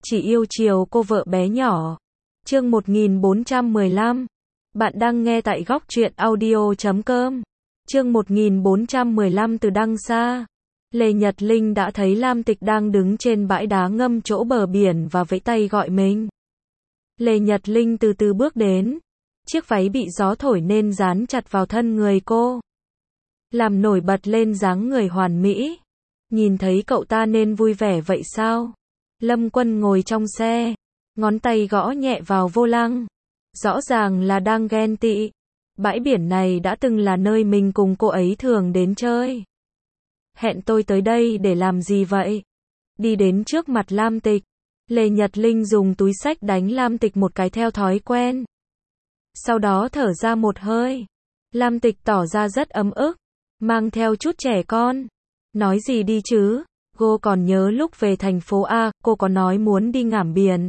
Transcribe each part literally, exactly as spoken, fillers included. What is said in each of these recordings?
chỉ yêu chiều cô vợ bé nhỏ. Chương một nghìn bốn trăm mười lăm. Bạn đang nghe tại góc truyện audio chấm com. Chương một nghìn bốn trăm mười lăm từ đằng xa. Lê Nhật Linh đã thấy Lam Tịch đang đứng trên bãi đá ngâm chỗ bờ biển và vẫy tay gọi mình. Lê Nhật Linh từ từ bước đến. Chiếc váy bị gió thổi nên dán chặt vào thân người cô, làm nổi bật lên dáng người hoàn mỹ. Nhìn thấy cậu ta nên vui vẻ vậy sao? Lâm Quân ngồi trong xe, ngón tay gõ nhẹ vào vô lăng. Rõ ràng là đang ghen tị. Bãi biển này đã từng là nơi mình cùng cô ấy thường đến chơi. Hẹn tôi tới đây để làm gì vậy? Đi đến trước mặt Lam Tịch, Lê Nhật Linh dùng túi xách đánh Lam Tịch một cái theo thói quen. Sau đó thở ra một hơi. Lam Tịch tỏ ra rất ấm ức, mang theo chút trẻ con. Nói gì đi chứ? Cô còn nhớ lúc về thành phố A, cô có nói muốn đi ngắm biển.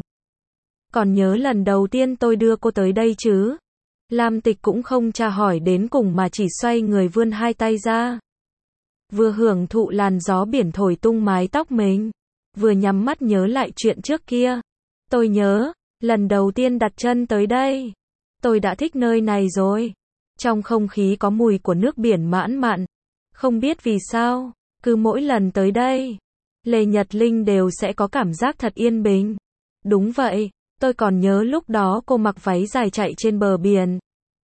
Còn nhớ lần đầu tiên tôi đưa cô tới đây chứ? Lam Tịch cũng không tra hỏi đến cùng mà chỉ xoay người vươn hai tay ra, vừa hưởng thụ làn gió biển thổi tung mái tóc mình, vừa nhắm mắt nhớ lại chuyện trước kia. Tôi nhớ, lần đầu tiên đặt chân tới đây, tôi đã thích nơi này rồi. Trong không khí có mùi của nước biển mãn mặn. Không biết vì sao, cứ mỗi lần tới đây, Lê Nhật Linh đều sẽ có cảm giác thật yên bình. Đúng vậy, tôi còn nhớ lúc đó cô mặc váy dài chạy trên bờ biển.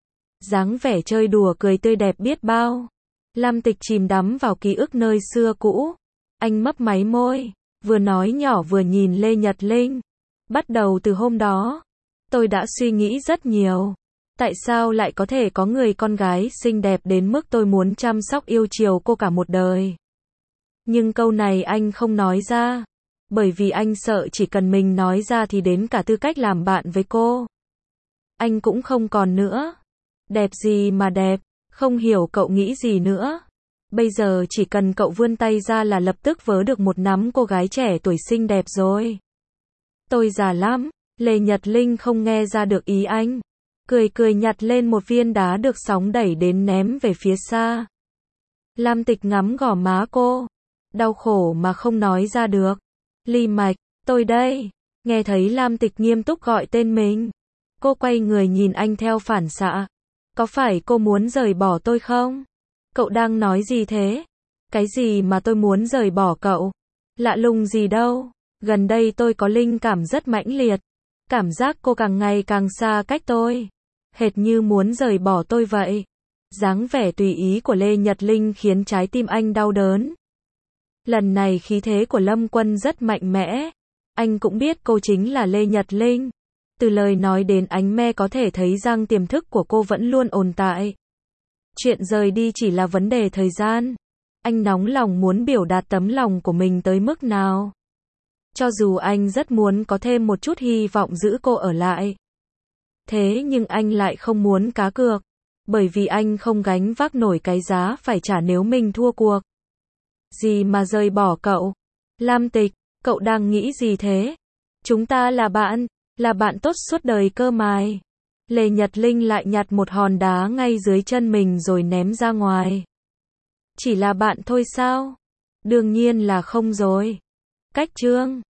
Dáng vẻ chơi đùa cười tươi đẹp biết bao. Lam Tịch chìm đắm vào ký ức nơi xưa cũ. Anh mấp máy môi, vừa nói nhỏ vừa nhìn Lê Nhật Linh. Bắt đầu từ hôm đó, tôi đã suy nghĩ rất nhiều. Tại sao lại có thể có người con gái xinh đẹp đến mức tôi muốn chăm sóc yêu chiều cô cả một đời? Nhưng câu này anh không nói ra, bởi vì anh sợ chỉ cần mình nói ra thì đến cả tư cách làm bạn với cô anh cũng không còn nữa. Đẹp gì mà đẹp, không hiểu cậu nghĩ gì nữa. Bây giờ chỉ cần cậu vươn tay ra là lập tức vớ được một nắm cô gái trẻ tuổi xinh đẹp rồi. Tôi già lắm. Lê Nhật Linh không nghe ra được ý anh. Cười cười nhặt lên một viên đá được sóng đẩy đến ném về phía xa. Lam Tịch ngắm gò má cô, đau khổ mà không nói ra được. Ly Mạch, tôi đây. Nghe thấy Lam Tịch nghiêm túc gọi tên mình, cô quay người nhìn anh theo phản xạ. Có phải cô muốn rời bỏ tôi không? Cậu đang nói gì thế? Cái gì mà tôi muốn rời bỏ cậu? Lạ lùng gì đâu. Gần đây tôi có linh cảm rất mãnh liệt. Cảm giác cô càng ngày càng xa cách tôi, hệt như muốn rời bỏ tôi vậy. Dáng vẻ tùy ý của Lê Nhật Linh khiến trái tim anh đau đớn. Lần này khí thế của Lâm Quân rất mạnh mẽ. Anh cũng biết cô chính là Lê Nhật Linh. Từ lời nói đến ánh me có thể thấy rằng tiềm thức của cô vẫn luôn ồn tại. Chuyện rời đi chỉ là vấn đề thời gian. Anh nóng lòng muốn biểu đạt tấm lòng của mình tới mức nào. Cho dù anh rất muốn có thêm một chút hy vọng giữ cô ở lại. Thế nhưng anh lại không muốn cá cược. Bởi vì anh không gánh vác nổi cái giá phải trả nếu mình thua cuộc. Gì mà rời bỏ cậu? Lam Tịch, cậu đang nghĩ gì thế? Chúng ta là bạn, là bạn tốt suốt đời cơ mài. Lê Nhật Linh lại nhặt một hòn đá ngay dưới chân mình rồi ném ra ngoài. Chỉ là bạn thôi sao? Đương nhiên là không rồi. Cách chương